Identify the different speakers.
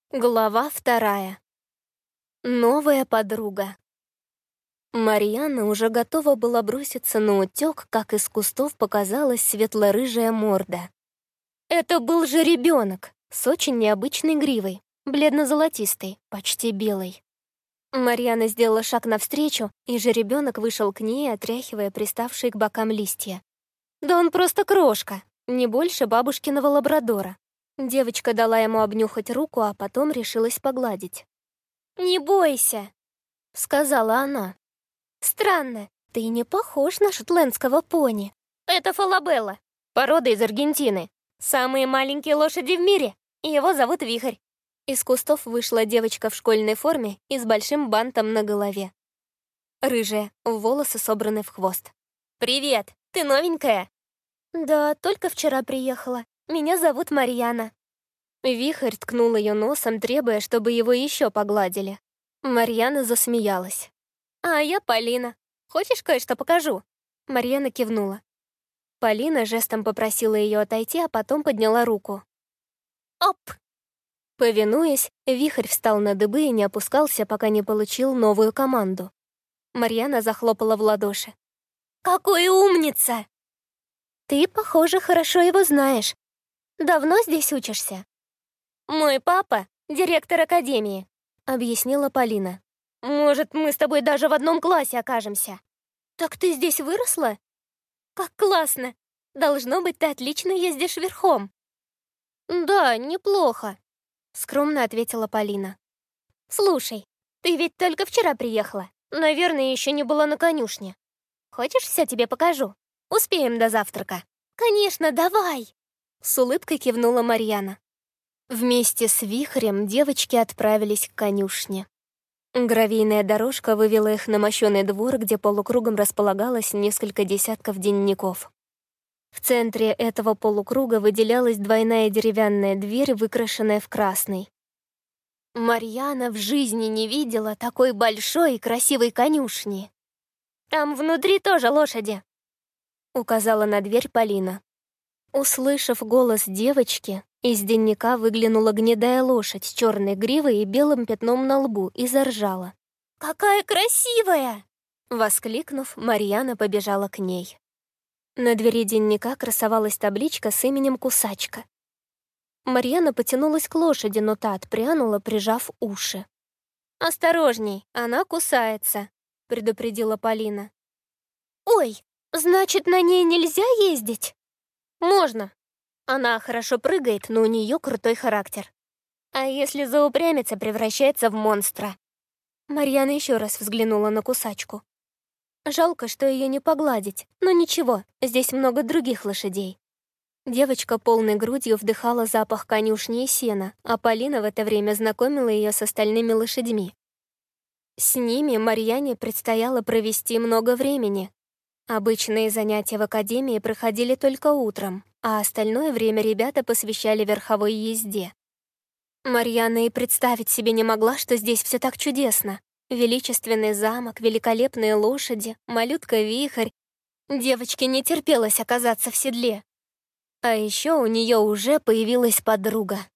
Speaker 1: Глава 2. Новая подруга. Марьяна уже готова была броситься на утёк, как из кустов показалась светло-рыжая морда. Это был жеребёнок с очень необычной гривой, бледно-золотистой, почти белой. Марьяна сделала шаг навстречу, и жеребёнок вышел к ней, отряхивая приставшие к бокам листья. Да он просто крошка, не больше бабушкиного лабрадора. Девочка дала ему обнюхать руку, а потом решилась погладить. «Не бойся», — сказала она. «Странно, ты не похож на шотландского пони. Это Фалабелла, порода из Аргентины. Самые маленькие лошади в мире. Его зовут Вихрь». Из кустов вышла девочка в школьной форме и с большим бантом на голове. Рыжая, волосы собраны в хвост. «Привет, ты новенькая?» «Да, только вчера приехала. Меня зовут Марьяна». Вихрь ткнул ее носом, требуя, чтобы его еще погладили. Марьяна засмеялась. «А я Полина. Хочешь, кое-что покажу?» Марьяна кивнула. Полина жестом попросила ее отойти, а потом подняла руку. «Оп!» Повинуясь, Вихрь встал на дыбы и не опускался, пока не получил новую команду. Марьяна захлопала в ладоши. «Какой умница!» «Ты, похоже, хорошо его знаешь. Давно здесь учишься?» «Мой папа — директор академии», — объяснила Полина. «Может, мы с тобой даже в одном классе окажемся». «Так ты здесь выросла? Как классно! Должно быть, ты отлично ездишь верхом». «Да, неплохо», — скромно ответила Полина. «Слушай, ты ведь только вчера приехала. Наверное, еще не была на конюшне. Хочешь, все тебе покажу? Успеем до завтрака». «Конечно, давай!» — с улыбкой кивнула Марьяна. Вместе с Вихрем девочки отправились к конюшне. Гравийная дорожка вывела их на мощёный двор, где полукругом располагалось несколько десятков денников. В центре этого полукруга выделялась двойная деревянная дверь, выкрашенная в красный. Марьяна в жизни не видела такой большой и красивой конюшни. «Там внутри тоже лошади», — указала на дверь Полина. Услышав голос девочки, из денника выглянула гнедая лошадь с черной гривой и белым пятном на лбу и заржала. «Какая красивая!» Воскликнув, Марьяна побежала к ней. На двери денника красовалась табличка с именем Кусачка. Марьяна потянулась к лошади, но та отпрянула, прижав уши. «Осторожней, она кусается», — предупредила Полина. «Ой, значит, на ней нельзя ездить?» «Можно. Она хорошо прыгает, но у нее крутой характер. А если заупрямится, превращается в монстра». Марьяна еще раз взглянула на Кусачку. Жалко, что ее не погладить, но ничего, здесь много других лошадей. Девочка полной грудью вдыхала запах конюшни и сена, а Полина в это время знакомила ее с остальными лошадьми. С ними Марьяне предстояло провести много времени. Обычные занятия в академии проходили только утром, а остальное время ребята посвящали верховой езде. Марьяна и представить себе не могла, что здесь все так чудесно. Величественный замок, великолепные лошади, малютка Вихрь. Девочке не терпелось оказаться в седле. А еще у нее уже появилась подруга.